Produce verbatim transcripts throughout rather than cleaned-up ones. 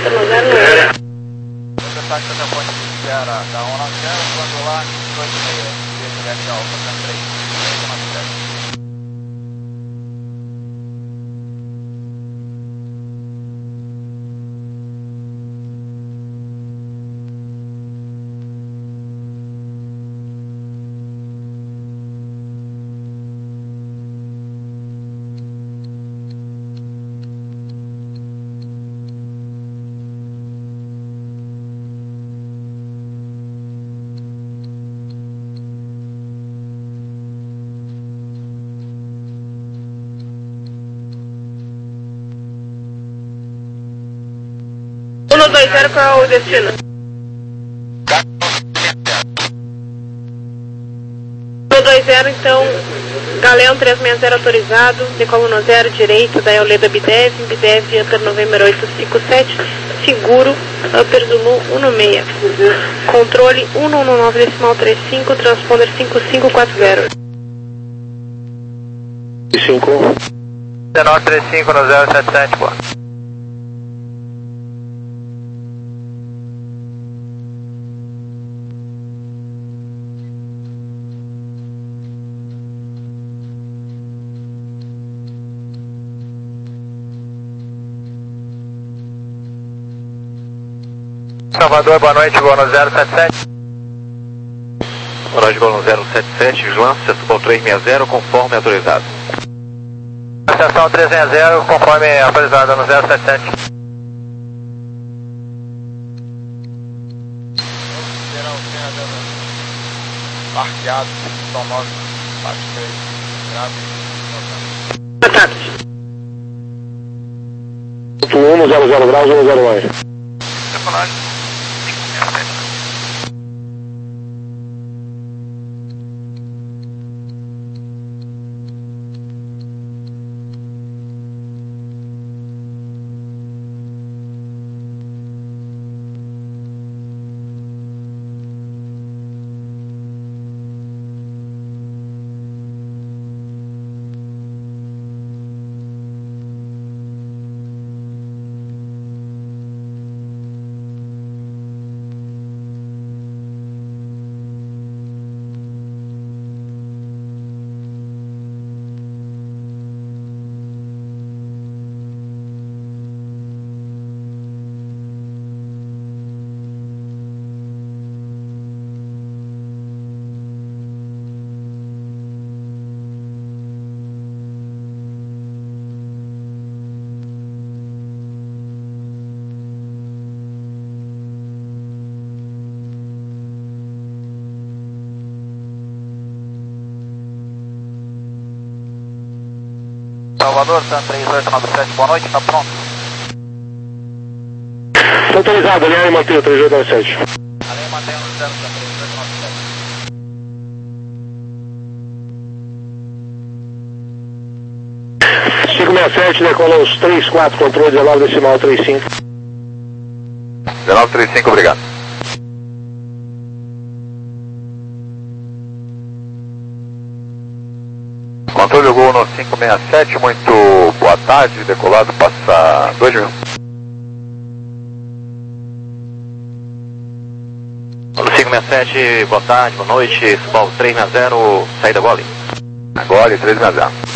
entra no zero nove. Ataque da ponte de Ceará, da um nove zero, quando lá, dois seis, desde F Alfa, três, três nove sete. um dois zero, qual é o destino? um dois zero, então, Galeão trezentos e sessenta autorizado, decola no zero direito, da Euleda Bidev, Bidev, Upper November oito cinco sete, seguro, Upper Zulu um seis, controle um um nove decimal trinta e cinco, transponder cinco cinco quatro zero. cinco. dezenove trinta e cinco no zero sete sete, pô. Salvador, boa noite, voo no zero sete sete. Boa noite, voo no zero sete sete, Vigilância, Supol trezentos e sessenta, conforme autorizado. Estação trezentos e sessenta, conforme autorizado no zero sete sete. Arqueado, São nove, parte três, grave. Boa tarde. um zero zero graus, um zero nove. Decolagem. Salvador, Tan três oito nove sete, boa noite, tá pronto? Está autorizado, alinhar e manter o três oito nove sete. Alinha e mantém no zero três oito nove sete. cinco sessenta e sete, decola os três quatro, controle dezenove decimal trinta e cinco. dezenove trinta e cinco, obrigado. Controle Gol no cinco sessenta e sete, muito boa tarde, decolado, passa dois mil. cinco sessenta e sete, boa tarde, boa noite, Supol trezentos e sessenta, saída Gole. Gole, trezentos e sessenta.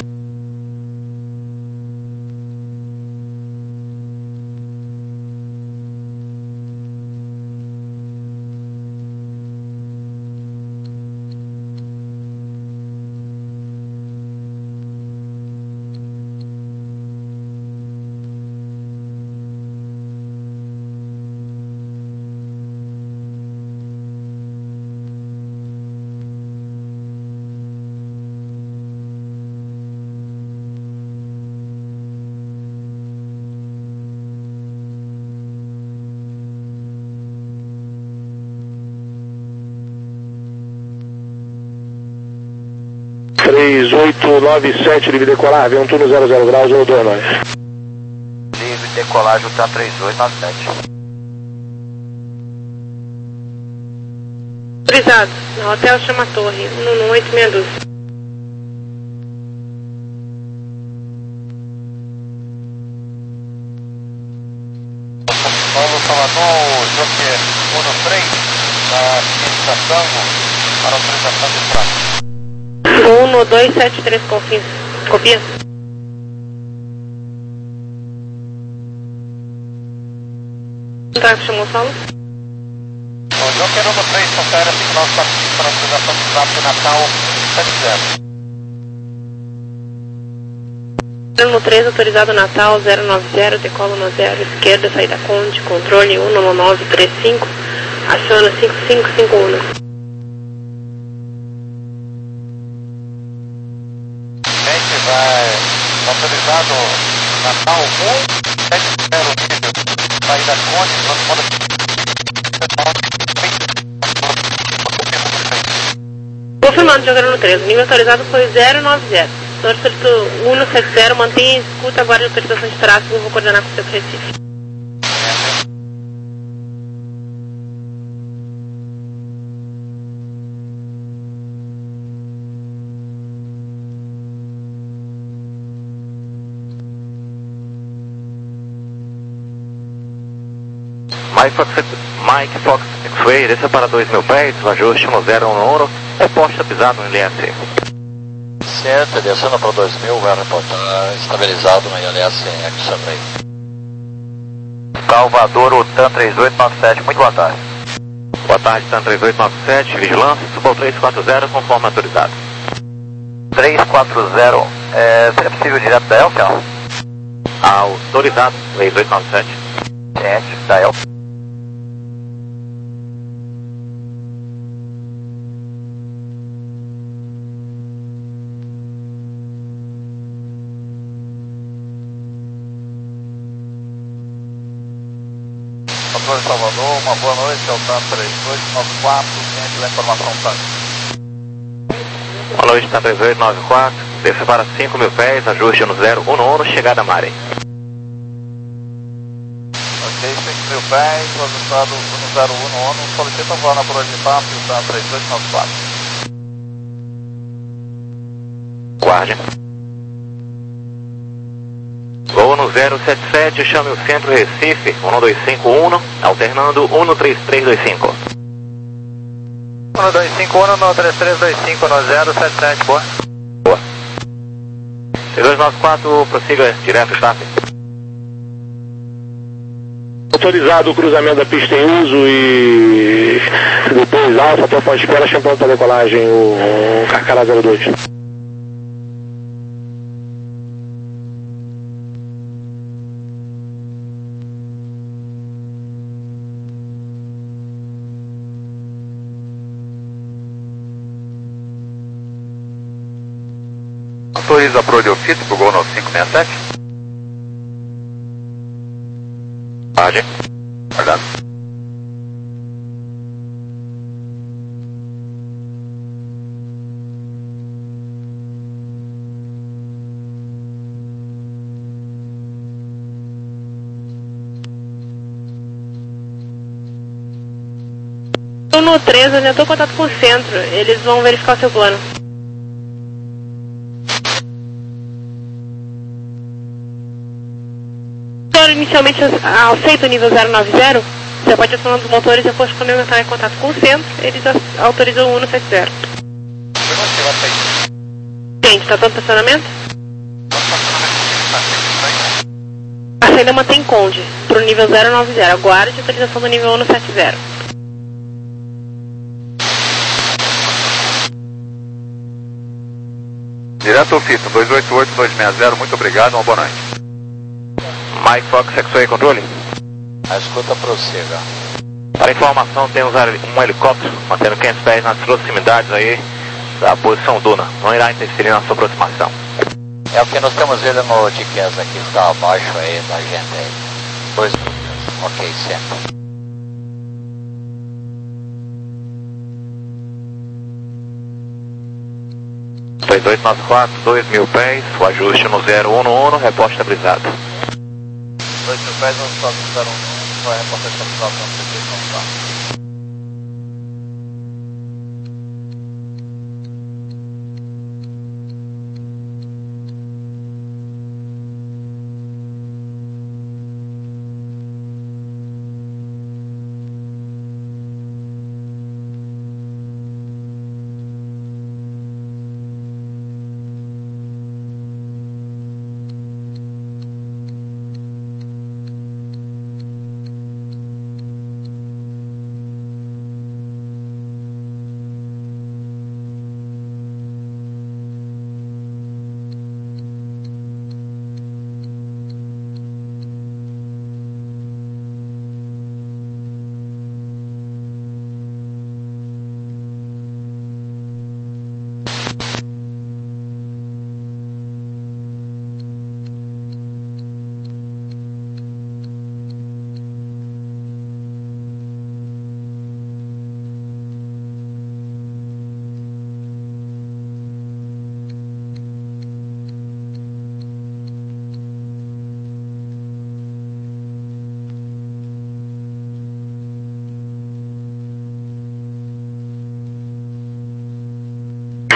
três oito nove sete, livre decolar, vento no zero zero graus, um dois nove. Livre decolagem, Tan três oito nove sete. Autorizado, no Hotel Chama Torre, um um oito meia dúzia. Salvador, Joker um três, da estação para autorização de tráfego. um dois sete três, confia. Copia. Tráfego chamou solo. O Joker um três, confere cinco nove quatro cinco para autorização de tráfego Natal sete zero. zero três, autorizado Natal zero nove zero, decolo no zero, esquerda, saída Conde, controle um nove nove três cinco, aciona cinco cinco cinco um. Gente, vai autorizado Natal um sete zero, saída Conde, transporte. Confirmando, jogando três, o nível autorizado foi zero nove zero. O senhor solicitou um sete zero, mantenha escuta, aguarde a autorização de tráfego, eu vou coordenar com o seu Recife. Mike Fox, Mike Fox X-Ray, desça para dois mil pés, ajuste um zero um um, reposta pisado no L S. Certo, descendo para dois mil, vai reportar estabilizado no I L S em X-Ray. Salvador, o TAM três oito nove sete, muito boa tarde. Boa tarde, TAM três oito nove sete, vigilância, suba ao três quatro zero, conforme autorizado. três quatro zero, é, seria possível direto da Elfa? Autorizado, três oito nove sete. Ciente, da Elfa. Controle Salvador, uma boa noite, é o TAM três oito nove quatro, ciente da informação TAM. Boa noite, TAM três oito nove quatro, desça para cinco mil pés, ajuste no zero um um, chegada a Mare. Ok, cinco mil pés, ajustado no zero um um, solicita voar na Proa de Papo, o TAM três oito nove quatro. Guarde. Voo no zero sete sete, chame o centro Recife, um dois cinco um, alternando um três três dois cinco. um dois cinco um, no três três dois cinco, no zero sete sete, boa. Boa. três dois nove quatro, prossiga direto, staff. Autorizado o cruzamento da pista em uso e depois alfa até o ponto de espera, chamando para decolagem o Carcará zero dois. Autoriza a Pro de ofício para o Gol nove cinco seis sete. Pode. Guardado. Estou no três, eu já estou em contato com o centro, eles vão verificar o seu plano. Inicialmente aceita o nível zero nove zero, você pode acionar os motores e depois quando eu entrar em contato com o centro, eles autorizam o um sete zero. Gente, está todo estacionamento? A saída mantém Conde para o nível zero nove zero, aguarde a autorização do nível um sete zero. Direto ofício, dois oito oito dois seis zero, muito obrigado, uma boa noite. Mike Fox, X-Ray Controle. A escuta prossiga. Para informação, temos um helicóptero mantendo quinhentos pés nas proximidades aí da posição Duna. Não irá interferir na sua aproximação. É o que nós temos ele no G P S aqui, está abaixo aí da gente aí. Dois ok, sempre. dois dois nove quatro, dois mil pés, o ajuste no zero um um, reposta estabilizado. dois mil pés, no estado do zero um, vai reportar estabilizado na posição tá.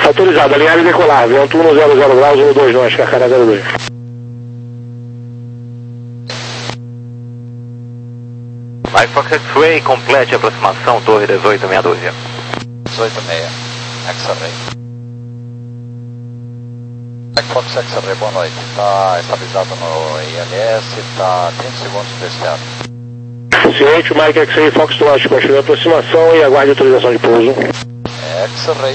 Autorizado, alinhar e decolar, vento um zero zero graus, um dois nós, Carcará zero dois. Mike Fox X-Ray, complete a aproximação, torre dezoito meia dúzia. dezoito meia, X-Ray. Mike Fox X-Ray, boa noite. Está estabilizado no I L S, está trinta segundos para esse Ciente, Mike X-Ray, Foxtrot, continue a aproximação e aguarde autorização de pouso. X-Ray.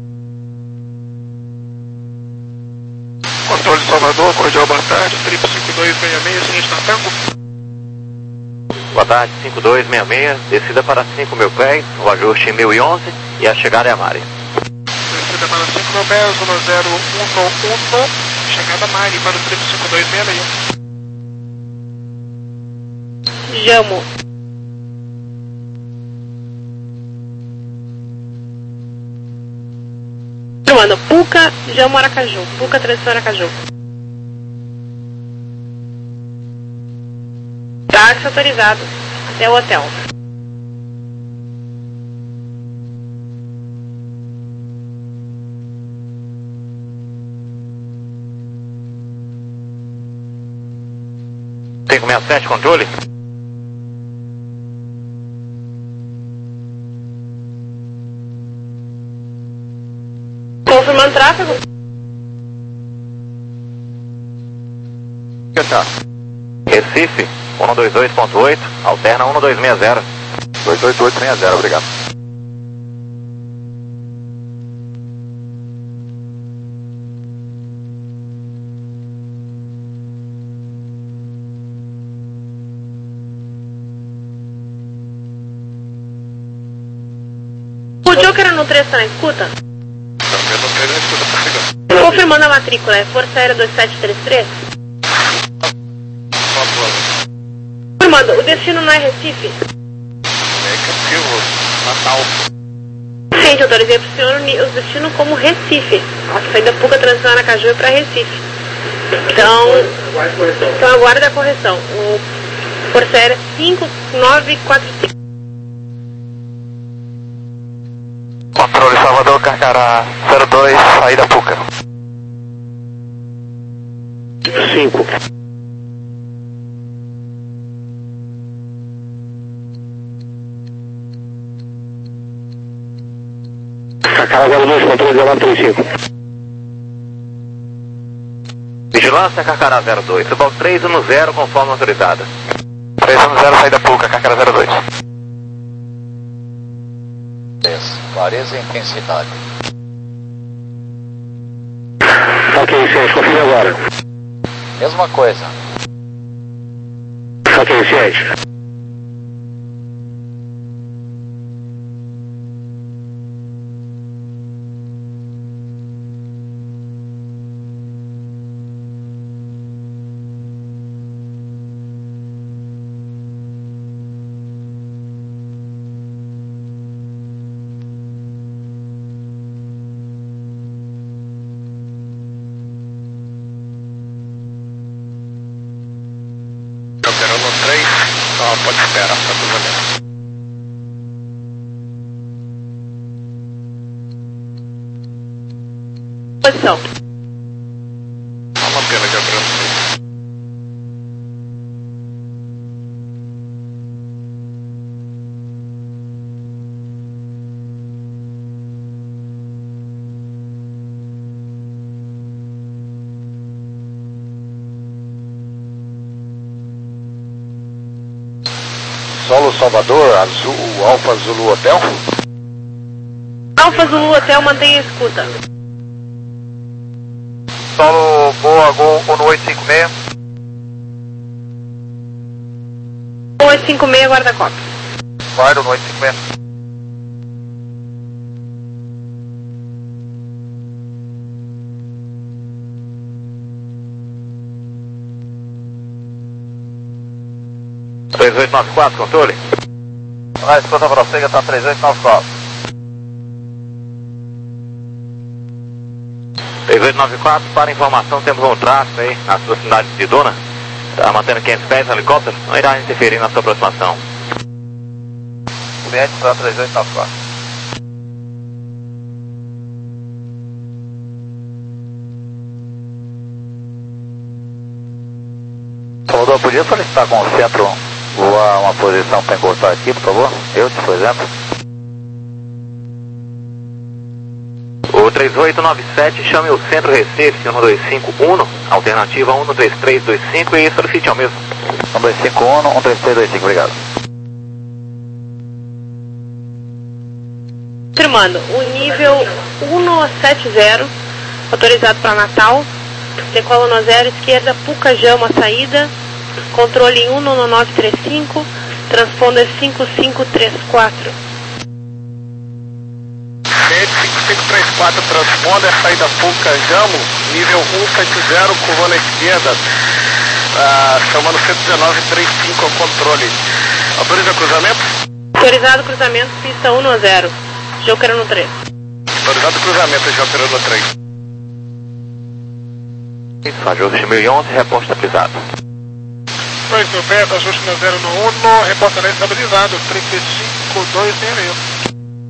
Controle Salvador, cordial boa tarde, triplo cinco dois seis seis, seguinte na Tango. Boa tarde, cinco dois seis seis, descida para cinco mil pés, o ajuste em mil e onze e a chegada é a Mari. Descida para cinco mil pés, um zero um um, chegada a Mari para o triplo cinco dois seis seis. Jamo. Mano, Puca, Jamo Aracaju. Puca, transição Aracaju. Táxi autorizado. Até o hotel. cinco sessenta e sete, controle. Confirmando tráfego. Tá. Recife, um dois oito ponto oito, alterna um dois seis zero. dois oito oito seis zero, obrigado. O Joker no três tá na escuta? Confirmando a matrícula, é Força Aérea dois sete três três? Confirmando, o destino não é Recife? É Campilo, Natal. Gente, autorizei para o senhor o destino como Recife. A saída Puca transição Aracaju é para Recife. Então, então aguarda a correção. O Força Aérea cinco nove quatro cinco. Controle Salvador, Carcará zero dois, saída Puca. cinco. Carcará zero dois, controle zero nove três cinco. Vigilância, Carcará zero dois, suba três um zero, conforme autorizada. três um zero, saída Puca, Carcará zero dois. Clareza e intensidade. Ok, ciente, confirme agora. Mesma coisa. Ok, ciente. três, só pode esperar, tá tudo valendo. Posição. Uma pena de abraço. Solo Salvador, Azul, Alfa Zulu Hotel. Alfa Zulu Hotel, mantenha a escuta. Solo Boa Gol um oito cinco seis. um oito cinco seis, guarda-copa. Guarda um oito cinco seis. três oito nove quatro, controle. Ah, escuta prossega, tá três oito nove quatro. três oito nove quatro, para informação, temos um tráfego aí nas proximidades de Duna. Está mantendo quinhentos pés no helicóptero, não irá interferir na sua aproximação. Cliente para três oito nove quatro. podia solicitar com o centro voar uma posição para encostar aqui, por favor? Eu, por exemplo. O três oito nove sete, chame o centro Recife, um dois cinco um, alternativa um três três dois cinco e solicite ao mesmo. um dois cinco um, um três três dois cinco, obrigado. Confirmando, o nível um sete zero, autorizado para Natal, decola no zero, esquerda, Pucajama, saída, controle um nove três cinco, transponder cinco cinco três quatro. cinco cinco três quatro, transponder, saída Pucajamo, nível um sete zero, curva à esquerda, ah, chamando cento e dezenove trinta e cinco ao controle. Autoriza cruzamento? Autorizado cruzamento, pista um zero, Joker no três. Autorizado cruzamento, Joker no três. Isso, ajuste mil e onze, reposto estabilizado. dois mil pés, ajuste no zero no um, reportamento estabilizado, trinta e cinco dois seis seis.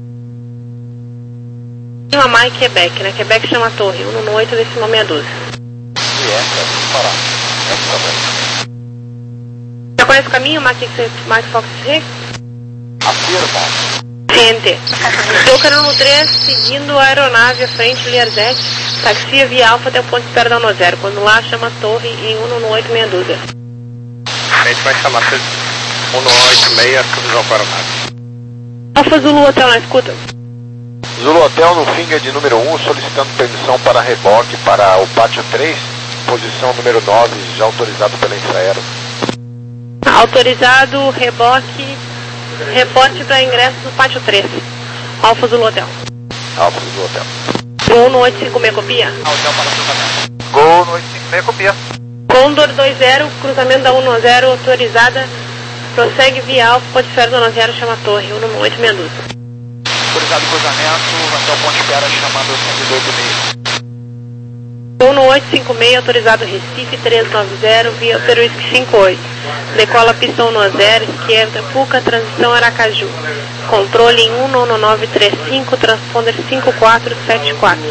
Ramai Quebec, né? Quebec chama a torre, um no oito, decimal meia dúzia. E é, é, parar. É, Já conhece o caminho, Mike Fox G? afirma. C N T. Joker no três, seguindo a aeronave à frente, Lierzete, taxia via Alfa até o ponto de espera da um zero. Quando lá, chama a torre em um no oito, meia dúzia. A gente vai chamar um no oito seis, cruzão para o nave. Alfa Zulu Hotel na escuta. Zulu Hotel no finger de número um, solicitando permissão para reboque para o pátio três, posição número nove, já autorizado pela Infraero. Autorizado, reboque, reporte para ingresso no pátio três. Alfa Zulu Hotel. Alfa Zulu Hotel. Gol no oito cinco seis, copia. Hotel para cruzamento. Gol no oito cinco seis, copia. Condor dois zero, cruzamento da um zero, autorizada. Prossegue via Alfa, ponte de espera da um zero, chama a torre, um no oito, meia dúzia. Autorizado cruzamento, até o ponto de espera chamando cento e dois e meio. Gol no oito cinco seis, autorizado Recife três nove zero, via Peruísque cinco oito. Decola pista um zero, esquerda, Puca, transição Aracaju. Controle em um nove três cinco, transponder cinco quatro sete quatro.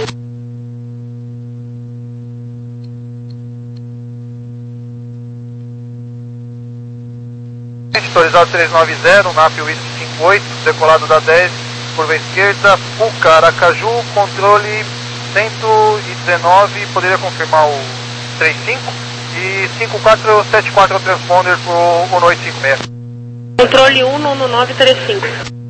Autorizado três nove zero, N A P Whisky cinco oito, decolado da dez, curva esquerda, Puca, Aracaju, controle cento e dezenove, poderia confirmar o trinta e cinco e cinco quatro sete quatro ao transponder para o um oito cinco seis. Controle um nove três cinco.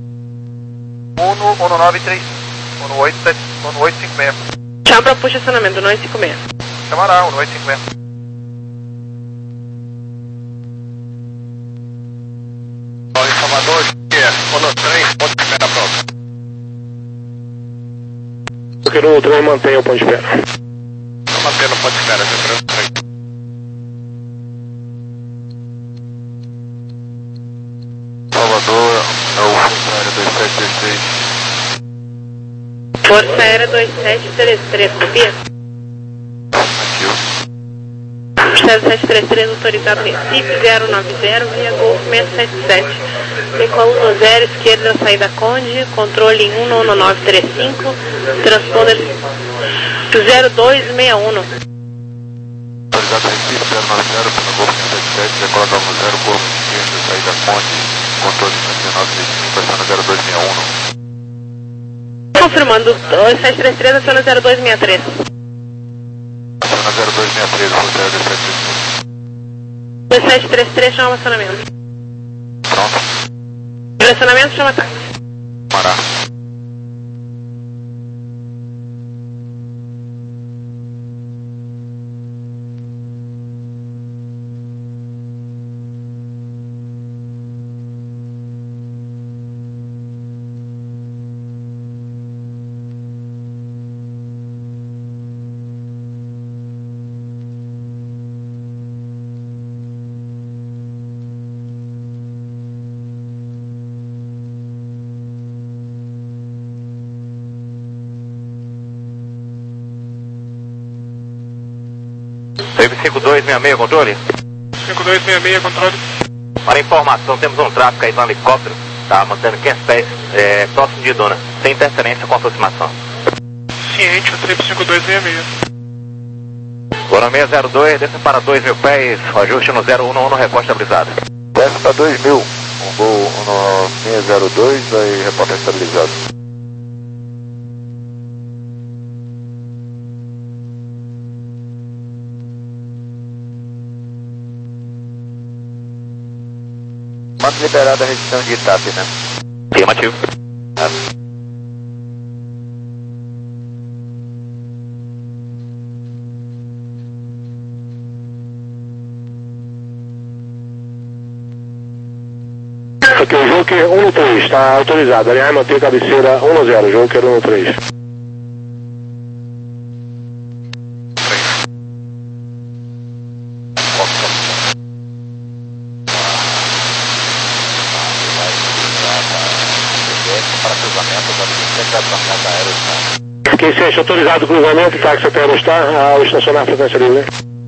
um nove três cinco, um oito cinco seis. Chama para posicionamento, um oito cinco seis. Chamará, um oito cinco seis. Salvador, Ono três, ponto de espera pronto. Eu quero o trem mantenha o ponto de espera. Estou mantendo o ponto de espera, Joker três. Salvador, é o Força Aérea dois sete três três. Força Aérea dois sete três três, copia? zero sete três três, autorizado Recife zero nove zero, via Golf seis sete sete. Decola um zero, esquerda, saída Conde, controle em um nove três cinco, transponder zero dois seis um. Autorizado Recife zero nove zero, pelo Golf seis sete sete, decola da um zero, curva esquerda, saída Ponte, controle cento e dezenove três cinco, aciona zero dois seis um. Confirmando, dois sete três três, aciona zero dois seis três. Aciona zero dois seis três, Força Aérea dois sete três três. dois sete três três, chama acionamento. Pronto. Direcionamento, chama táxi. Mará. cinco dois seis seis, controle? cinco dois seis seis, controle. Para informação, temos um tráfego aí no helicóptero, tá mantendo quinhentos pés, é, próximo de Duna, sem interferência com aproximação. Ciente, o trip cinco dois seis seis. Gora seis zero dois, desça para dois mil pés, ajuste no zero um um, reporte estabilizado. Desce para dois mil, um gol no seis zero dois, aí reporte estabilizado. Manda liberada a região de Itap, né? Afirmativo. Ah. Ok, o Joker um no três, está autorizado. Aliás, manter a cabeceira um no zero, Joker um no três. Ok, sete, autorizado o cruzamento, táxi até está ao estacionar a frequência livre.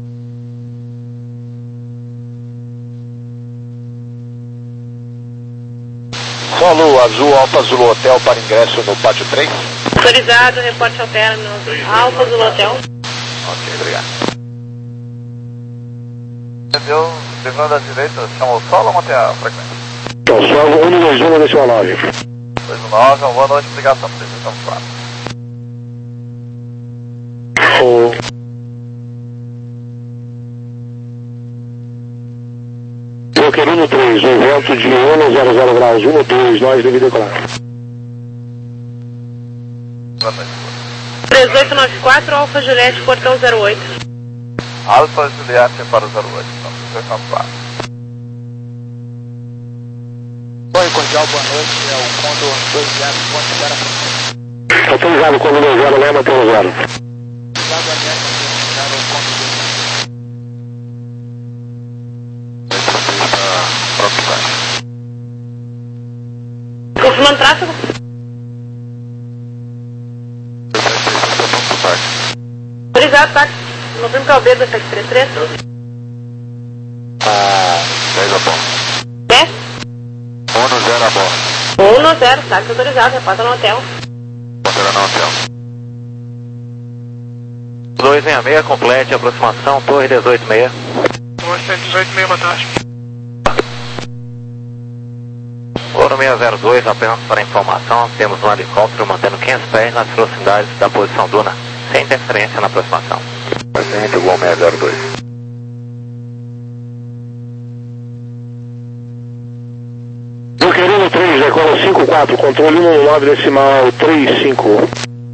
Solo Azul, Alfa Azul Hotel para ingresso no pátio três. Autorizado, reporte ao término. Alfa Azul Hotel. Ok, obrigado. Entendeu? Levando à direita, chamou o solo ou mantém a frequência? Então, solo um no dois um, decimal nove. dois nove, boa noite, obrigado, estamos quatro. O... Joker um no três, o vento de um no zero zero graus, um no dois, nós devido decolar. três oito nove quatro, Alfa Juliette, portão zero oito. Alfa Juliette para o zero oito, então, três oito quatro. Oi, cordial, boa noite, é o Condor dois zero, ponto zero para Autorizado, quando dois zero, lembra até o zero. Obrigado, América, zero, Condor dois zero. Confirmando tráfego. Autorizado, táxi. No primo K B do sete três três. Ah, dez a bordo. dez? um no zero a bordo. um no zero, táxi autorizado, repassa no hotel. Pondera no hotel. dois seis seis, complete, aproximação, torre dezoito seis. Torre dezoito seis, boa tarde. Gora seis zero dois, apenas para informação, temos um helicóptero mantendo quinhentos pés nas proximidades da posição Duna, sem interferência na aproximação. Presente, gol seis zero dois. Joker um no três, decola cinco quatro, controle um no nove, decimal três cinco.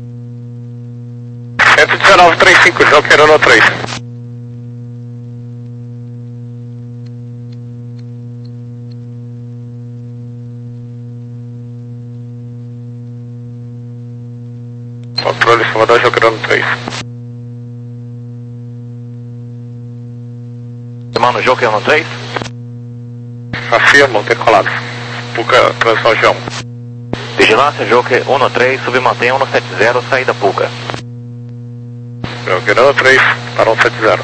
cento e dezenove, trinta e cinco, Joker um no três. Controle Salvador, Joker um no três. Mano, Joker um no três. Afirmo, decolado. Puca, transição G um. Vigilância, Joker um no três, submantém um no sete zero, saída Puca. Joker um no três, para um sete zero.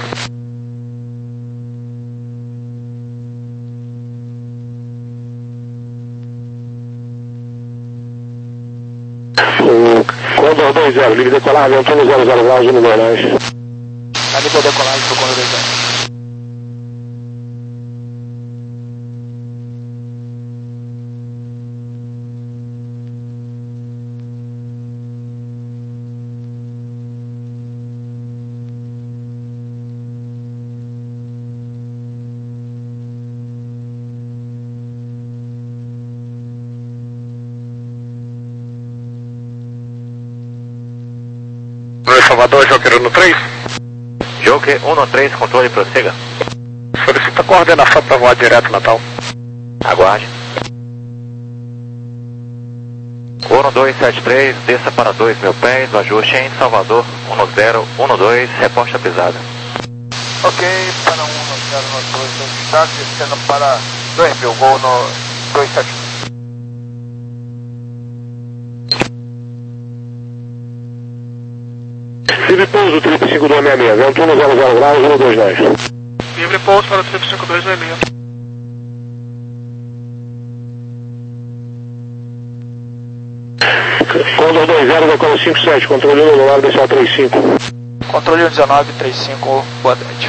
O Condor dois zero, livre decolar, vento no zero zero graus, um no dois nós. Tá livre decolagem pro Condor dois zero. Salvador, Joker um no três. Joker um no três, controle prossiga. Solicita coordenação para voar direto Natal. Aguarde. um no dois sete três, desça para dois mil pés, o ajuste em Salvador, um no zero, um no dois, reposta pisada. Ok, para um no zero no dois, está descendo para dois mil, gol no dois sete. Livre pouso, trinta e cinco dois seis seis, vento um no zero zero graus, um no dois nós. Livre pouso para o trinta e cinco dois seis seis. Condor dois zero, decola cinco sete, controle um no nove, decimal três cinco. Controle um dezenove trinta e cinco, boa tarde.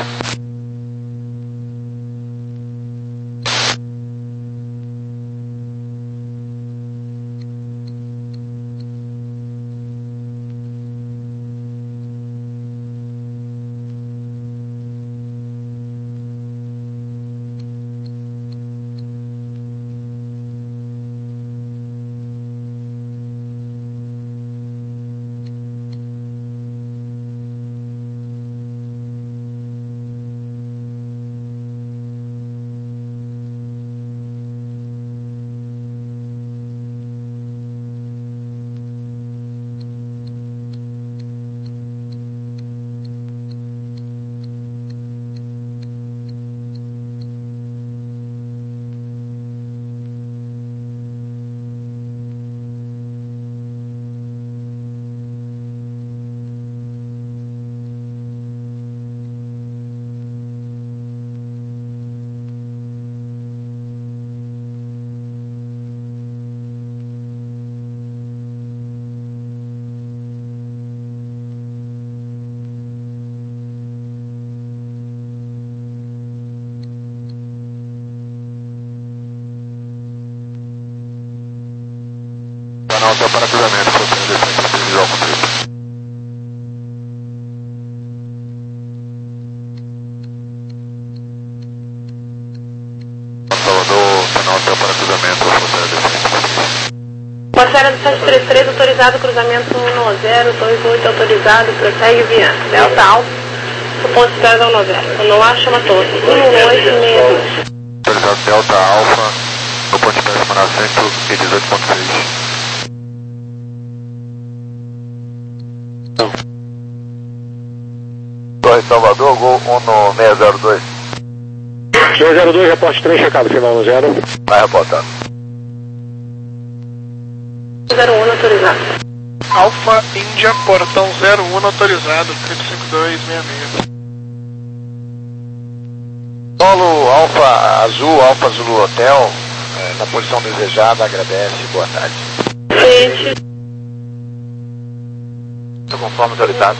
Canal Hotel para cruzamento, fronteiras decentes, visual controle. Salvador, canal Hotel para cruzamento, fronteiras decentes. Passagem do sete três três, autorizado, cruzamento um zero dois oito, autorizado, prossegue via Delta Alfa, o ponto de espera da um zero. No ar, chama torre, um oito seis dois. Autorizado Delta Alfa, no ponto de espera remanescente, e dezoito ponto seis. Torre Salvador, Gol um seis zero dois. seis zero dois, reporte três, checado, final um zero. Vai reportando. zero um autorizado. Alfa Índia, portão zero um autorizado, trinta e cinco dois sessenta e seis. Solo Alfa Azul, Alfa Zulu Hotel, é, na posição desejada, agradece, boa tarde. Cliente. Conforme autorizado.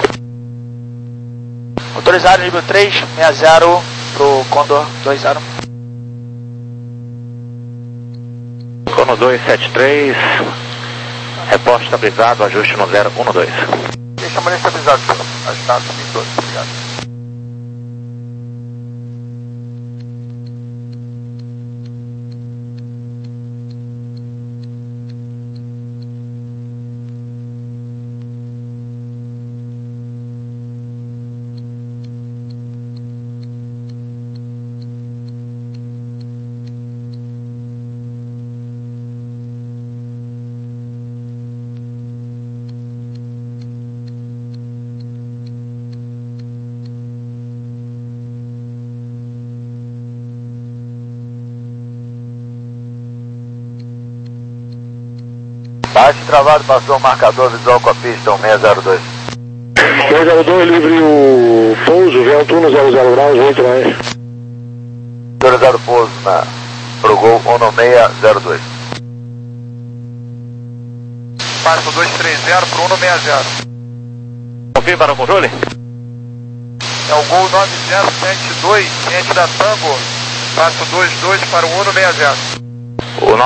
Autorizado nível três, sessenta pro Condor dois zero. Cono dois sete três, reporte estabilizado, ajuste no zero um dois. Deixa a maneira estabilizada, ajustado, subindo todos, obrigado. Baixo travado, passou o marcador visual com a pista um seis zero dois. seis zero dois, livre o pouso, vento um zero zero graus, oito mais. Autorizado pouso na, pro Gol um seis zero dois. Passo dois três zero pro um seis zero. Confirme para o controle? É o Gol nove zero sete dois, cliente da Tango, passo dois dois para o um seis zero. O